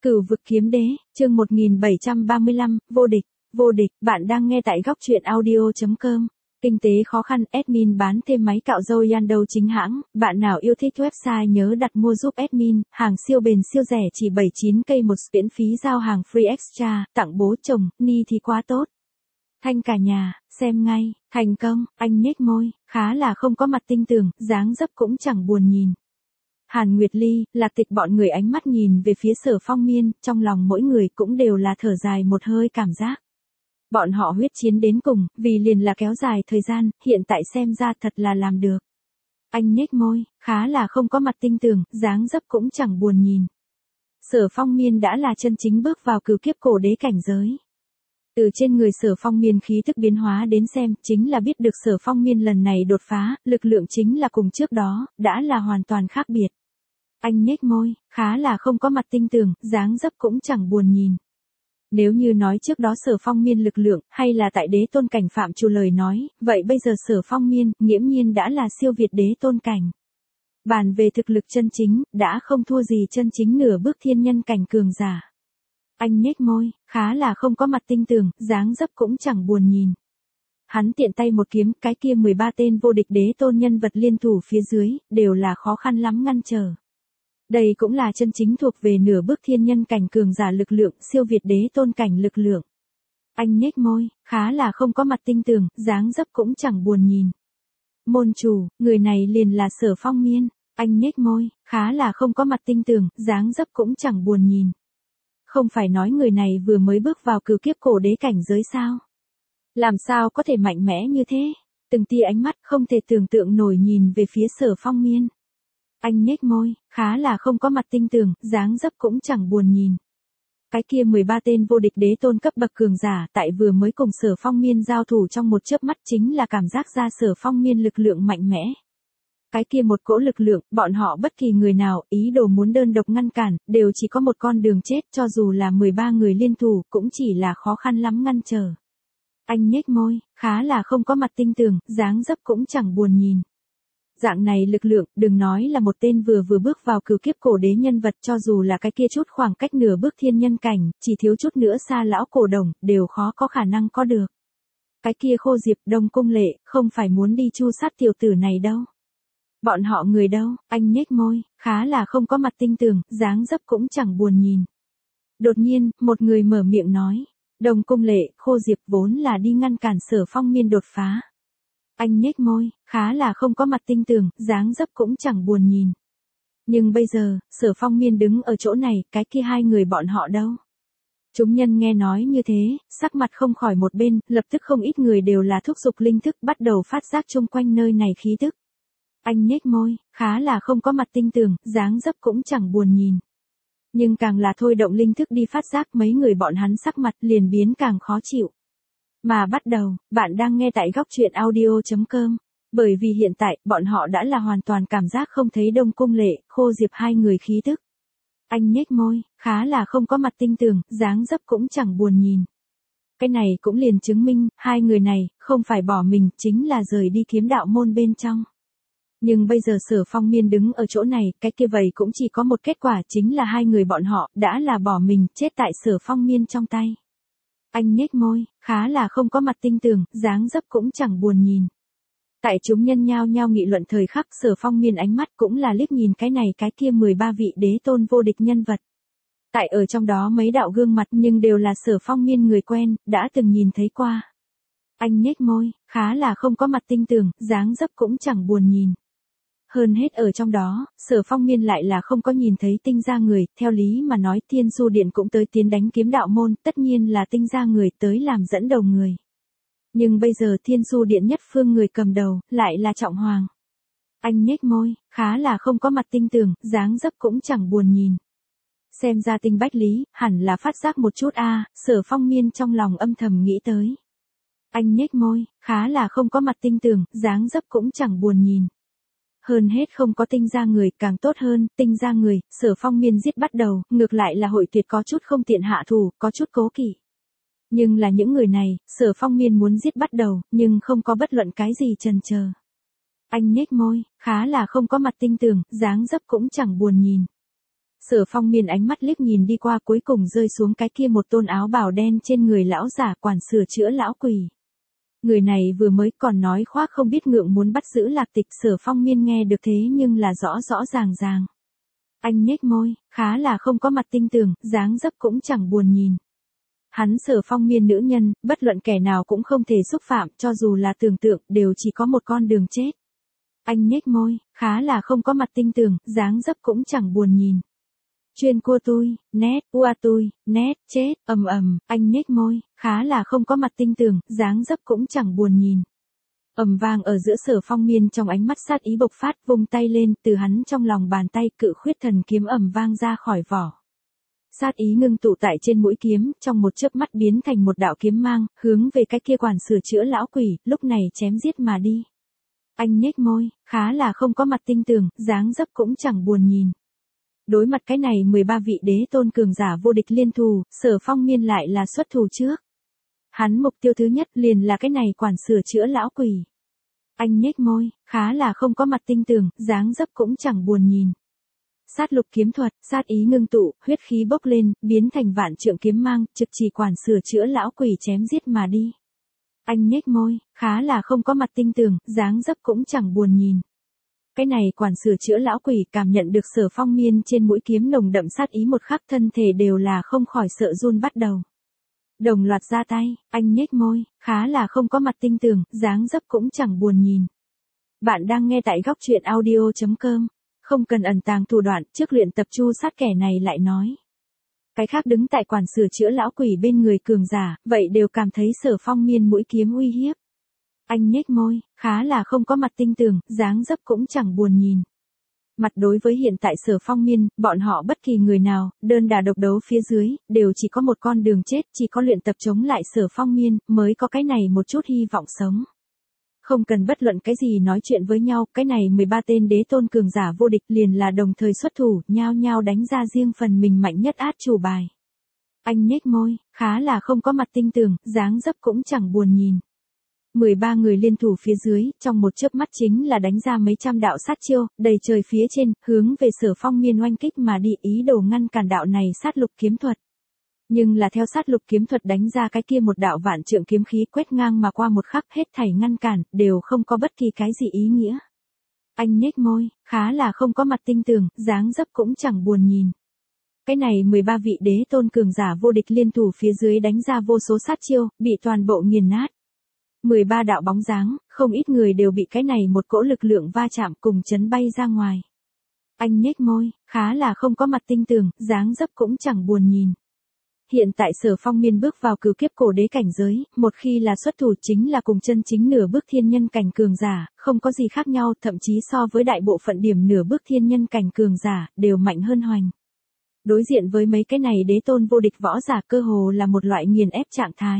Cửu vực kiếm đế, chương 1735, vô địch, bạn đang nghe tại góc truyện audio.com. Kinh tế khó khăn, admin bán thêm máy cạo râu Yando chính hãng, bạn nào yêu thích website nhớ đặt mua giúp admin, hàng siêu bền siêu rẻ chỉ 79k một, miễn phí giao hàng free extra, tặng bố chồng, ni thì quá tốt. Thanh cả nhà, xem ngay, thành công, anh nhếch môi, khá là không có mặt tinh tường, dáng dấp cũng chẳng buồn nhìn. Hàn Nguyệt Ly, Lạc Tịch bọn người ánh mắt nhìn về phía Sở Phong Miên, trong lòng mỗi người cũng đều là thở dài một hơi cảm giác. Bọn họ huyết chiến đến cùng, vì liền là kéo dài thời gian, hiện tại xem ra thật là làm được. Anh nhếch môi, khá là không có mặt tinh tường, dáng dấp cũng chẳng buồn nhìn. Sở Phong Miên đã là chân chính bước vào cửu kiếp cổ đế cảnh giới. Từ trên người Sở Phong Miên khí tức biến hóa đến xem, chính là biết được Sở Phong Miên lần này đột phá, lực lượng chính là cùng trước đó, đã là hoàn toàn khác biệt. Anh nhếch môi, khá là không có mặt tinh tường, dáng dấp cũng chẳng buồn nhìn. Nếu như nói trước đó Sở Phong Miên lực lượng, hay là tại đế tôn cảnh phạm trù lời nói, vậy bây giờ Sở Phong Miên, nghiễm nhiên đã là siêu việt đế tôn cảnh. Bàn về thực lực chân chính, đã không thua gì chân chính nửa bước thiên nhân cảnh cường giả. Anh nhếch môi, khá là không có mặt tinh tường, dáng dấp cũng chẳng buồn nhìn. Hắn tiện tay một kiếm, cái kia 13 tên vô địch đế tôn nhân vật liên thủ phía dưới, đều là khó khăn lắm ngăn trở. Đây cũng là chân chính thuộc về nửa bước thiên nhân cảnh cường giả lực lượng, siêu việt đế tôn cảnh lực lượng. Anh nhếch môi, khá là không có mặt tinh tường, dáng dấp cũng chẳng buồn nhìn. Môn chủ, người này liền là Sở Phong Miên. Anh nhếch môi, khá là không có mặt tinh tường, dáng dấp cũng chẳng buồn nhìn. Không phải nói người này vừa mới bước vào cửu kiếp cổ đế cảnh giới sao? Làm sao có thể mạnh mẽ như thế? Từng tia ánh mắt không thể tưởng tượng nổi nhìn về phía Sở Phong Miên. Anh nhếch môi, khá là không có mặt tinh tường, dáng dấp cũng chẳng buồn nhìn. Cái kia 13 tên vô địch đế tôn cấp bậc cường giả, tại vừa mới cùng Sở Phong Miên giao thủ trong một chớp mắt chính là cảm giác ra Sở Phong Miên lực lượng mạnh mẽ. Cái kia một cỗ lực lượng, bọn họ bất kỳ người nào, ý đồ muốn đơn độc ngăn cản, đều chỉ có một con đường chết, cho dù là 13 người liên thủ, cũng chỉ là khó khăn lắm ngăn trở. Anh nhếch môi, khá là không có mặt tinh tường, dáng dấp cũng chẳng buồn nhìn. Dạng này lực lượng, đừng nói là một tên vừa bước vào cửu kiếp cổ đế nhân vật, cho dù là cái kia chút khoảng cách nửa bước thiên nhân cảnh, chỉ thiếu chút nữa xa lão cổ đồng, đều khó có khả năng có được. Cái kia Khô Diệp, Đông Cung Lệ, không phải muốn đi chu sát tiểu tử này đâu. Bọn họ người đâu? Anh nhếch môi, khá là không có mặt tinh tường, dáng dấp cũng chẳng buồn nhìn. Đột nhiên, một người mở miệng nói, Đông Cung Lệ, Khô Diệp vốn là đi ngăn cản Sở Phong Miên đột phá. Anh nhếch môi, khá là không có mặt tinh tường, dáng dấp cũng chẳng buồn nhìn. Nhưng bây giờ, Sở Phong Miên đứng ở chỗ này, cái kia hai người bọn họ đâu? Chúng nhân nghe nói như thế, sắc mặt không khỏi một bên, lập tức không ít người đều là thúc giục linh thức, bắt đầu phát giác chung quanh nơi này khí tức. Anh nhếch môi, khá là không có mặt tinh tường, dáng dấp cũng chẳng buồn nhìn. Nhưng càng là thôi động linh thức đi phát giác, mấy người bọn hắn sắc mặt liền biến càng khó chịu. Mà bắt đầu, bạn đang nghe tại góc truyện audio.com. Bởi vì hiện tại, bọn họ đã là hoàn toàn cảm giác không thấy Đông Cung Lệ, Khô Diệp hai người khí tức. Anh nhếch môi, khá là không có mặt tinh tường, dáng dấp cũng chẳng buồn nhìn. Cái này cũng liền chứng minh, hai người này, không phải bỏ mình, chính là rời đi kiếm đạo môn bên trong. Nhưng bây giờ Sở Phong Miên đứng ở chỗ này, cái kia vậy cũng chỉ có một kết quả, chính là hai người bọn họ, đã là bỏ mình, chết tại Sở Phong Miên trong tay. Anh nhếch môi, khá là không có mặt tinh tường, dáng dấp cũng chẳng buồn nhìn. Tại chúng nhân nhao nhao nghị luận thời khắc, Sở Phong Miên ánh mắt cũng là liếc nhìn cái này cái kia 13 vị đế tôn vô địch nhân vật. Tại ở trong đó mấy đạo gương mặt nhưng đều là Sở Phong Miên người quen, đã từng nhìn thấy qua. Anh nhếch môi, khá là không có mặt tinh tường, dáng dấp cũng chẳng buồn nhìn. Hơn hết ở trong đó, Sở Phong Miên lại là không có nhìn thấy tinh gia người, theo lý mà nói Thiên Du Điện cũng tới tiến đánh kiếm đạo môn, tất nhiên là tinh gia người tới làm dẫn đầu người. Nhưng bây giờ Thiên Du Điện nhất phương người cầm đầu, lại là Trọng Hoàng. Anh nhếch môi, khá là không có mặt tinh tường, dáng dấp cũng chẳng buồn nhìn. Xem ra Tinh Bách Lý, hẳn là phát giác một chút Sở Phong Miên trong lòng âm thầm nghĩ tới. Anh nhếch môi, khá là không có mặt tinh tường, dáng dấp cũng chẳng buồn nhìn. Hơn hết không có tinh gia người, càng tốt hơn, tinh gia người, Sở Phong Miên giết bắt đầu, ngược lại là hội tuyệt có chút không tiện hạ thủ, có chút cố kỵ. Nhưng là những người này, Sở Phong Miên muốn giết bắt đầu, nhưng không có bất luận cái gì chần chờ. Anh nhếch môi, khá là không có mặt tinh tường, dáng dấp cũng chẳng buồn nhìn. Sở Phong Miên ánh mắt liếc nhìn đi qua cuối cùng rơi xuống cái kia một tôn áo bào đen trên người lão giả quản sửa chữa lão quỷ. Người này vừa mới còn nói khoác không biết ngượng muốn bắt giữ Lạc Tịch, Sở Phong Miên nghe được thế nhưng là rõ rõ ràng ràng. Anh nhếch môi, khá là không có mặt tinh tường, dáng dấp cũng chẳng buồn nhìn. Hắn Sở Phong Miên nữ nhân, bất luận kẻ nào cũng không thể xúc phạm, cho dù là tưởng tượng, đều chỉ có một con đường chết. Anh nhếch môi, khá là không có mặt tinh tường, dáng dấp cũng chẳng buồn nhìn. Chuyên cua tui, nét, ua tui, nét, chết, anh nhếch môi, khá là không có mặt tinh tường, dáng dấp cũng chẳng buồn nhìn. Vang ở giữa Sở Phong Miên trong ánh mắt sát ý bộc phát, vung tay lên, từ hắn trong lòng bàn tay cự khuyết thần kiếm vang ra khỏi vỏ. Sát ý ngưng tụ tại trên mũi kiếm, trong một chớp mắt biến thành một đạo kiếm mang, hướng về cái kia quản sửa chữa lão quỷ, lúc này chém giết mà đi. Anh nhếch môi, khá là không có mặt tinh tường, dáng dấp cũng chẳng buồn nhìn. Đối mặt cái này 13 vị đế tôn cường giả vô địch liên thủ, Sở Phong Miên lại là xuất thủ trước. Hắn mục tiêu thứ nhất liền là cái này quản sửa chữa lão quỷ. Anh nhếch môi, khá là không có mặt tinh tường, dáng dấp cũng chẳng buồn nhìn. Sát lục kiếm thuật, sát ý ngưng tụ, huyết khí bốc lên, biến thành vạn trượng kiếm mang, trực chỉ quản sửa chữa lão quỷ chém giết mà đi. Anh nhếch môi, khá là không có mặt tinh tường, dáng dấp cũng chẳng buồn nhìn. Cái này quản sửa chữa lão quỷ cảm nhận được Sở Phong Miên trên mũi kiếm nồng đậm sát ý một khắc, thân thể đều là không khỏi sợ run bắt đầu. Đồng loạt ra tay, anh nhếch môi, khá là không có mặt tinh tường, dáng dấp cũng chẳng buồn nhìn. Bạn đang nghe tại góc truyện audio.com. Không cần ẩn tàng thủ đoạn, trước luyện tập chu sát kẻ này lại nói. Cái khác đứng tại quản sửa chữa lão quỷ bên người cường giả, vậy đều cảm thấy Sở Phong Miên mũi kiếm uy hiếp. Anh nhếch môi, khá là không có mặt tinh tường, dáng dấp cũng chẳng buồn nhìn. Mặt đối với hiện tại Sở Phong Miên, bọn họ bất kỳ người nào, đơn đà độc đấu phía dưới, đều chỉ có một con đường chết, chỉ có luyện tập chống lại Sở Phong Miên, mới có cái này một chút hy vọng sống. Không cần bất luận cái gì nói chuyện với nhau, cái này 13 tên đế tôn cường giả vô địch liền là đồng thời xuất thủ, nhao nhao đánh ra riêng phần mình mạnh nhất át chủ bài. Anh nhếch môi, khá là không có mặt tinh tường, dáng dấp cũng chẳng buồn nhìn. 13 người liên thủ phía dưới, trong một chớp mắt chính là đánh ra mấy trăm đạo sát chiêu, đầy trời phía trên, hướng về Sở Phong Miên oanh kích mà đi, ý đồ ngăn cản đạo này sát lục kiếm thuật. Nhưng là theo sát lục kiếm thuật đánh ra cái kia một đạo vạn trượng kiếm khí quét ngang mà qua một khắc, hết thảy ngăn cản, đều không có bất kỳ cái gì ý nghĩa. Anh nhếch môi, khá là không có mặt tinh tường, dáng dấp cũng chẳng buồn nhìn. Cái này 13 vị đế tôn cường giả vô địch liên thủ phía dưới đánh ra vô số sát chiêu, bị toàn bộ nghiền nát. 13 đạo bóng dáng, không ít người đều bị cái này một cỗ lực lượng va chạm cùng chấn bay ra ngoài. Anh nhếch môi, khá là không có mặt tinh tường, dáng dấp cũng chẳng buồn nhìn. Hiện tại Sở Phong Miên bước vào cửu kiếp cổ đế cảnh giới, một khi là xuất thủ chính là cùng chân chính nửa bước thiên nhân cảnh cường giả, không có gì khác nhau, thậm chí so với đại bộ phận điểm nửa bước thiên nhân cảnh cường giả, đều mạnh hơn hoành. Đối diện với mấy cái này đế tôn vô địch võ giả, cơ hồ là một loại nghiền ép trạng thái.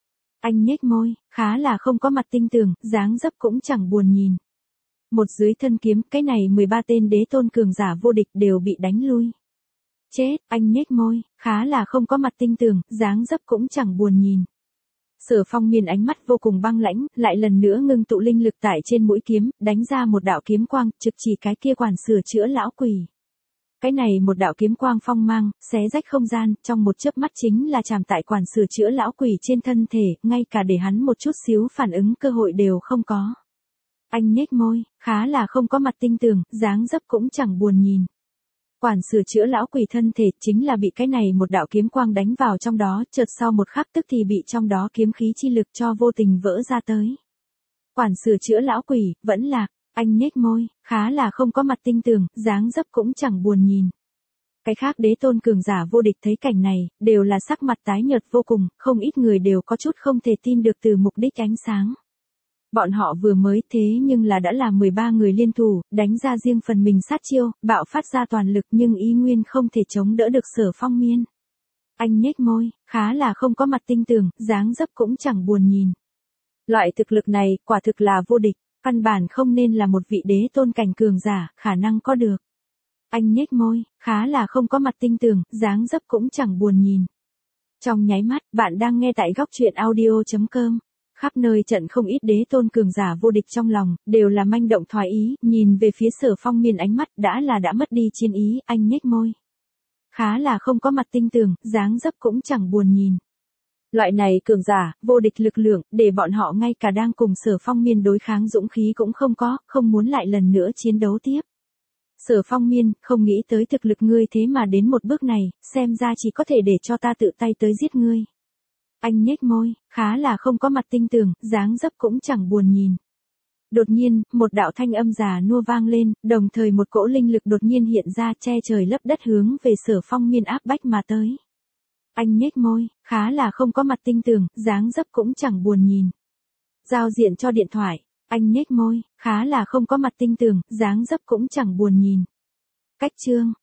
Anh nhếch môi, khá là không có mặt tinh tường, dáng dấp cũng chẳng buồn nhìn. Một dưới thân kiếm, cái này 13 tên đế tôn cường giả vô địch đều bị đánh lui. Chết, anh nhếch môi, khá là không có mặt tinh tường, dáng dấp cũng chẳng buồn nhìn. Sở Phong Miên ánh mắt vô cùng băng lãnh, lại lần nữa ngưng tụ linh lực tại trên mũi kiếm, đánh ra một đạo kiếm quang, trực chỉ cái kia quản sửa chữa lão quỷ. Cái này một đạo kiếm quang phong mang, xé rách không gian, trong một chớp mắt chính là chạm tại quản sửa chữa lão quỷ trên thân thể, ngay cả để hắn một chút xíu phản ứng cơ hội đều không có. Anh nhếch môi, khá là không có mặt tinh tường, dáng dấp cũng chẳng buồn nhìn. Quản sửa chữa lão quỷ thân thể chính là bị cái này một đạo kiếm quang đánh vào trong đó, chợt sau một khắc tức thì bị trong đó kiếm khí chi lực cho vô tình vỡ ra tới. Quản sửa chữa lão quỷ, vẫn lạc, anh nhếch môi, khá là không có mặt tinh tường, dáng dấp cũng chẳng buồn nhìn. Cái khác đế tôn cường giả vô địch thấy cảnh này, đều là sắc mặt tái nhợt vô cùng, không ít người đều có chút không thể tin được từ mục đích ánh sáng. Bọn họ vừa mới thế nhưng là đã là 13 người liên thủ, đánh ra riêng phần mình sát chiêu, bạo phát ra toàn lực nhưng ý nguyên không thể chống đỡ được Sở Phong Miên. Anh nhếch môi, khá là không có mặt tinh tường, dáng dấp cũng chẳng buồn nhìn. Loại thực lực này, quả thực là vô địch, căn bản không nên là một vị đế tôn cảnh cường giả, khả năng có được. Anh nhếch môi, khá là không có mặt tinh tường, dáng dấp cũng chẳng buồn nhìn. Trong nháy mắt, bạn đang nghe tại góc truyện audio.com. Khắp nơi trận không ít đế tôn cường giả vô địch trong lòng, đều là manh động thoái ý, nhìn về phía Sở Phong Miên ánh mắt đã mất đi chiến ý, anh nhếch môi. khá là không có mặt tinh tường, dáng dấp cũng chẳng buồn nhìn. Loại này cường giả, vô địch lực lượng, để bọn họ ngay cả đang cùng Sở Phong Miên đối kháng dũng khí cũng không có, không muốn lại lần nữa chiến đấu tiếp. Sở Phong Miên, không nghĩ tới thực lực ngươi thế mà đến một bước này, xem ra chỉ có thể để cho ta tự tay tới giết ngươi. Anh nhếch môi, khá là không có mặt tinh tường, dáng dấp cũng chẳng buồn nhìn. Đột nhiên, một đạo thanh âm già nua vang lên, đồng thời một cỗ linh lực đột nhiên hiện ra che trời lấp đất hướng về Sở Phong Miên áp bách mà tới. Anh nhếch môi, khá là không có mặt tinh tường, dáng dấp cũng chẳng buồn nhìn. Giao diện cho điện thoại, anh nhếch môi, khá là không có mặt tinh tường, dáng dấp cũng chẳng buồn nhìn. Cách chương,